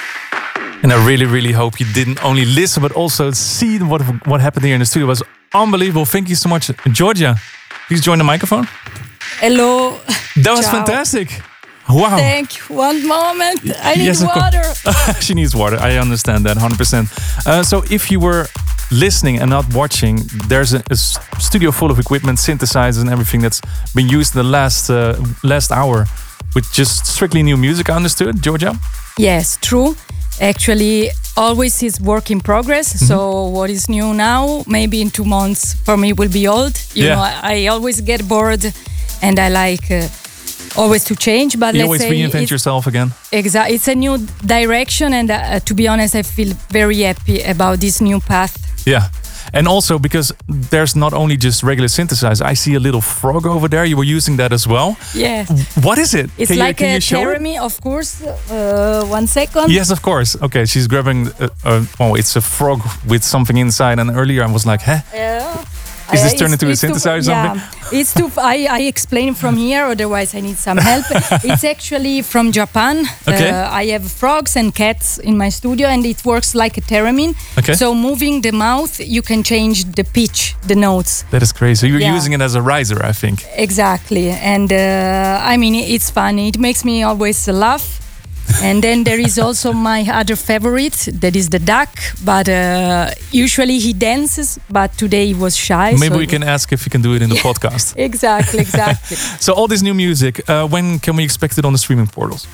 And I really, really hope you didn't only listen, but also see what what happened here in the studio. It was unbelievable. Thank you so much. Georgia, please join the microphone. Hello. That was Ciao. fantastic. Wow. Thank you. One moment. I need Yes, of water. She needs water. I understand that one hundred percent. Uh, so if you were listening and not watching, there's a, a s- studio full of equipment, synthesizers and everything that's been used in the last uh, last hour with just strictly new music, I understood, Georgia? Yes, true. Actually, always is work in progress. Mm-hmm. So what is new now, maybe in two months for me will be old. You Yeah. know, I, I always get bored, and I like uh, always to change. But You let's always say reinvent it's, yourself again. exa- it's a new direction, and uh, to be honest, I feel very happy about this new path. Yeah. And also because there's not only just regular synthesizer. I see a little frog over there. You were using that as well. Yeah. What is it? It's Can you- like can a you show it? Jeremy, of course. Uh, one second. Yes, of course. Okay, she's grabbing. Uh, uh, oh, it's a frog with something inside. And earlier I was like, huh? Yeah. Is this Uh, turned into a it's too- synthesizer or something? Yeah, it's too. I, I explain from here, otherwise I need some help. It's actually from Japan. Okay. Uh, I have frogs and cats in my studio, and it works like a theremin. Okay. So moving the mouth, you can change the pitch, the notes. That is crazy. So you're Yeah. using it as a riser, I think. Exactly, and uh, I mean it's funny. It makes me always laugh. And then there is also my other favorite, that is the duck. But uh, usually he dances, but today he was shy. Maybe so we can ask if you can do it in the podcast. Exactly, exactly. So all this new music, uh, when can we expect it on the streaming portals?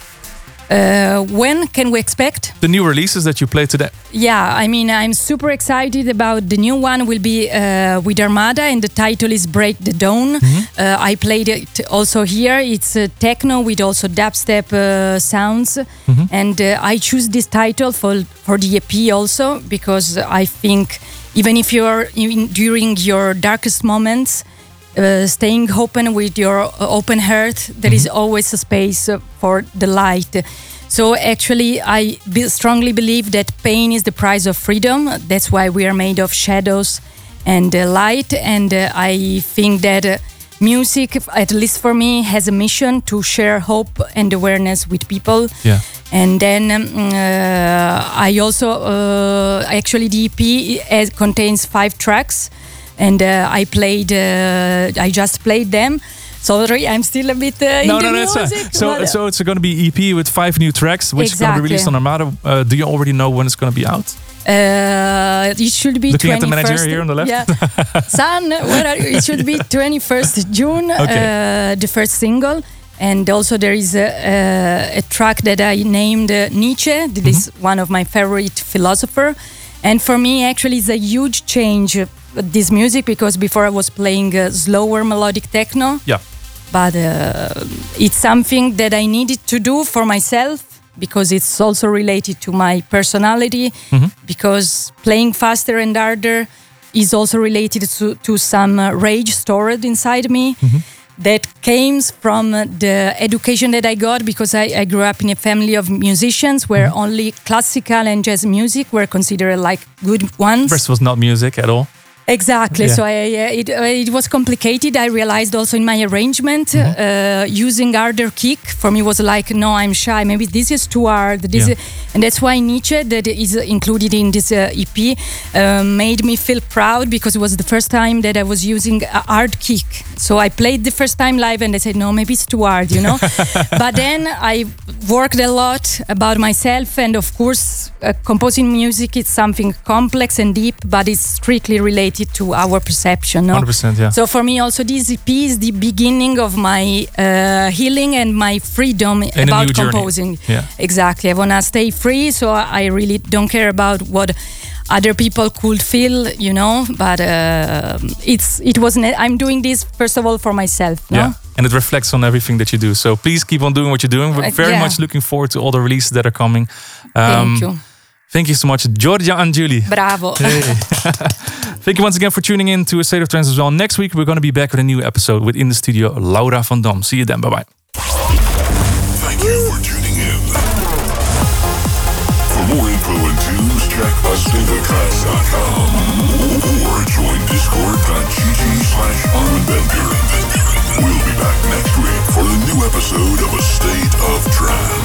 Uh, when can we expect? The new releases that you played today. Yeah, I mean, I'm super excited about the new one. Will be uh, with Armada, and the title is Break the Dawn. Mm-hmm. Uh, I played it also here. It's uh, techno with also dubstep uh, sounds, mm-hmm. and uh, I choose this title for for the E P also because I think even if you're in, during your darkest moments. Uh, staying open with your uh, open heart, there mm-hmm. is always a space uh, for the light. So actually, I be- strongly believe that pain is the price of freedom. That's why we are made of shadows and uh, light. And uh, I think that uh, music, at least for me, has a mission to share hope and awareness with people. Yeah. And then um, uh, I also, uh, actually the E P has, contains five tracks. And uh, I played, uh, I just played them. Sorry, I'm still a bit uh, no, in no, the no, music. It's so, so it's going to be E P with five new tracks, which exactly. is going to be released on Armada. Uh, do you already know when it's going to be out? Uh, it should be Looking twenty-first. at the manager here on the left. Yeah. Son, where are you? It should be twenty-first June, okay. uh, the first single. And also there is a, a, a track that I named uh, Nietzsche. That mm-hmm. is one of my favorite philosophers. And for me, actually, it's a huge change. Uh, this music because before I was playing uh, slower melodic techno. Yeah. But uh, it's something that I needed to do for myself because it's also related to my personality. Mm-hmm. Because playing faster and harder is also related to, to some uh, rage stored inside me. Mm-hmm. That came from the education that I got because I, I grew up in a family of musicians where mm-hmm. only classical and jazz music were considered like good ones. First was not music at all. Exactly. Yeah. So I, uh, it uh, it was complicated. I realized also in my arrangement, mm-hmm. uh, using harder kick for me was like, no, I'm shy. Maybe this is too hard. This yeah. is, and that's why Nietzsche, that is included in this uh, E P, uh, made me feel proud because it was the first time that I was using a hard kick. So I played the first time live, and I said, no, maybe it's too hard, you know. But then I worked a lot about myself, and of course, uh, composing music is something complex and deep, but it's strictly related to our perception. No? one hundred percent, yeah. So for me also this E P is the beginning of my uh, healing and my freedom and about a new composing. Journey. Yeah. Exactly. I want to stay free, so I really don't care about what other people could feel, you know, but uh, it's it was ne- I'm doing this first of all for myself, no? Yeah. And it reflects on everything that you do. So please keep on doing what you're doing. We're very uh, yeah. much looking forward to all the releases that are coming. Um, Thank you. Thank you so much, Giorgia Angiuli. Bravo. Hey. Thank you once again for tuning in to A State of Trance as well. Next week, we're going to be back with a new episode with In the Studio, Laura van Dam. See you then. Bye-bye. Thank you for tuning in. For more info and tunes, check a state of trance dot com or join discord.gg slash Armin van Buren. We'll be back next week for a new episode of A State of Trance.